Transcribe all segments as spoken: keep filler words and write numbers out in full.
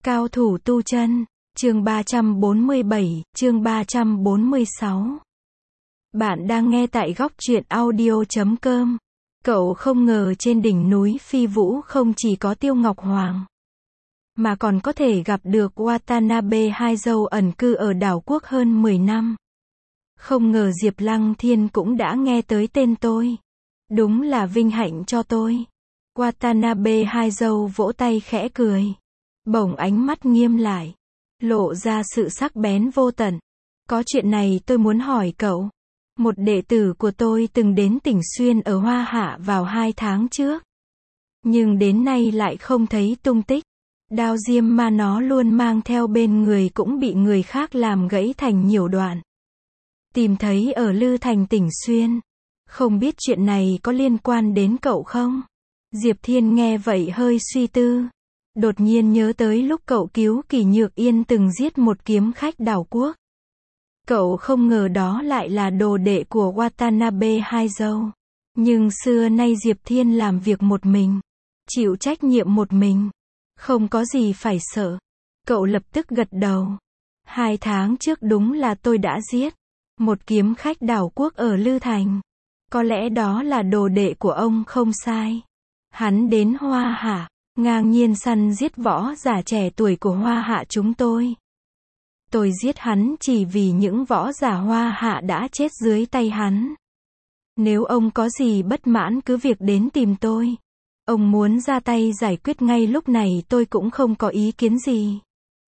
Cao thủ tu chân, chương ba trăm bốn mươi bảy, chương ba trăm bốn mươi sáu. Bạn đang nghe tại góc truyện audio chấm com. Cậu không ngờ trên đỉnh núi Phi Vũ không chỉ có Tiêu Ngọc Hoàng, mà còn có thể gặp được Watanabe hai dâu ẩn cư ở đảo quốc hơn mười năm. Không ngờ Diệp Lăng Thiên cũng đã nghe tới tên tôi. Đúng là vinh hạnh cho tôi. Watanabe hai dâu vỗ tay khẽ cười. Bỗng ánh mắt nghiêm lại, lộ ra sự sắc bén vô tận. Có chuyện này tôi muốn hỏi cậu. Một đệ tử của tôi từng đến Tỉnh Xuyên ở Hoa Hạ vào hai tháng trước, nhưng đến nay lại không thấy tung tích. Đao diêm mà nó luôn mang theo bên người cũng bị người khác làm gãy thành nhiều đoạn. Tìm thấy ở Lư Thành Tỉnh Xuyên. Không biết chuyện này có liên quan đến cậu không? Diệp Thiên nghe vậy hơi suy tư. Đột nhiên nhớ tới lúc cậu cứu Kỳ Nhược Yên từng giết một kiếm khách đảo quốc. Cậu không ngờ đó lại là đồ đệ của Watanabe hai dâu. Nhưng xưa nay Diệp Thiên làm việc một mình, chịu trách nhiệm một mình, không có gì phải sợ. Cậu lập tức gật đầu. Hai tháng trước đúng là tôi đã giết một kiếm khách đảo quốc ở Lư Thành. Có lẽ đó là đồ đệ của ông không sai. Hắn đến Hoa Hạ, ngang nhiên săn giết võ giả trẻ tuổi của Hoa Hạ chúng tôi. Tôi giết hắn chỉ vì những võ giả Hoa Hạ đã chết dưới tay hắn. Nếu ông có gì bất mãn cứ việc đến tìm tôi. Ông muốn ra tay giải quyết ngay lúc này tôi cũng không có ý kiến gì.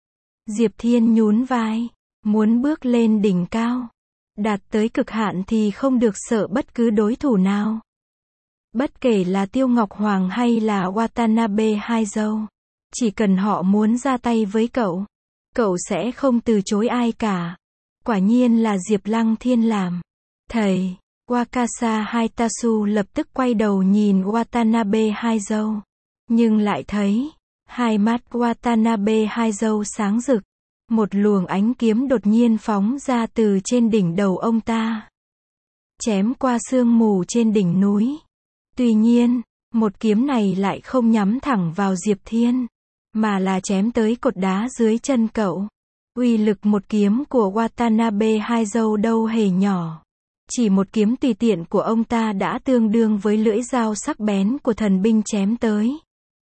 Diệp Thiên nhún vai. Muốn bước lên đỉnh cao, đạt tới cực hạn thì không được sợ bất cứ đối thủ nào. Bất kể là Tiêu Ngọc Hoàng hay là Watanabe hai dâu. Chỉ cần họ muốn ra tay với cậu, cậu sẽ không từ chối ai cả. Quả nhiên là Diệp Lăng Thiên làm. Thầy, Wakasa Haitasu lập tức quay đầu nhìn Watanabe hai dâu. Nhưng lại thấy, hai mắt Watanabe hai dâu sáng rực. Một luồng ánh kiếm đột nhiên phóng ra từ trên đỉnh đầu ông ta, chém qua sương mù trên đỉnh núi. Tuy nhiên, một kiếm này lại không nhắm thẳng vào Diệp Thiên, mà là chém tới cột đá dưới chân cậu. Uy lực một kiếm của Watanabe hai dâu đâu hề nhỏ. Chỉ một kiếm tùy tiện của ông ta đã tương đương với lưỡi dao sắc bén của thần binh chém tới.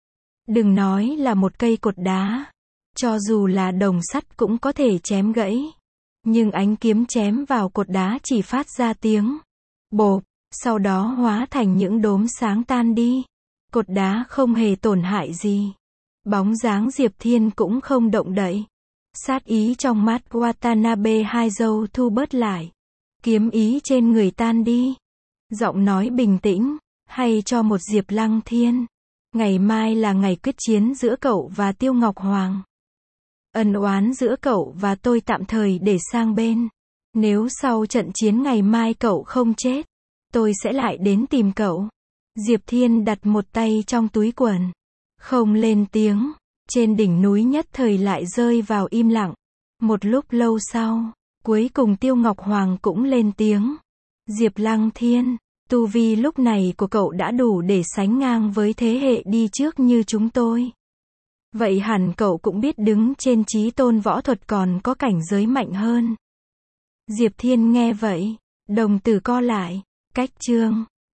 Đừng nói là một cây cột đá, cho dù là đồng sắt cũng có thể chém gãy. Nhưng ánh kiếm chém vào cột đá chỉ phát ra tiếng bộp, sau đó hóa thành những đốm sáng tan đi. Cột đá không hề tổn hại gì. Bóng dáng Diệp Thiên cũng không động đậy. Sát ý trong mắt Watanabe hai dâu thu bớt lại. Kiếm ý trên người tan đi. Giọng nói bình tĩnh, hay cho một Diệp Lăng Thiên. Ngày mai là ngày quyết chiến giữa cậu và Tiêu Ngọc Hoàng. Ân oán giữa cậu và tôi tạm thời để sang bên. Nếu sau trận chiến ngày mai cậu không chết, tôi sẽ lại đến tìm cậu. Diệp Thiên đặt một tay trong túi quần, không lên tiếng. Trên đỉnh núi nhất thời lại rơi vào im lặng. Một lúc lâu sau, cuối cùng Tiêu Ngọc Hoàng cũng lên tiếng. Diệp Lăng Thiên, tu vi lúc này của cậu đã đủ để sánh ngang với thế hệ đi trước như chúng tôi. Vậy hẳn cậu cũng biết đứng trên chí tôn võ thuật còn có cảnh giới mạnh hơn. Diệp Thiên nghe vậy, đồng tử co lại. Cách chương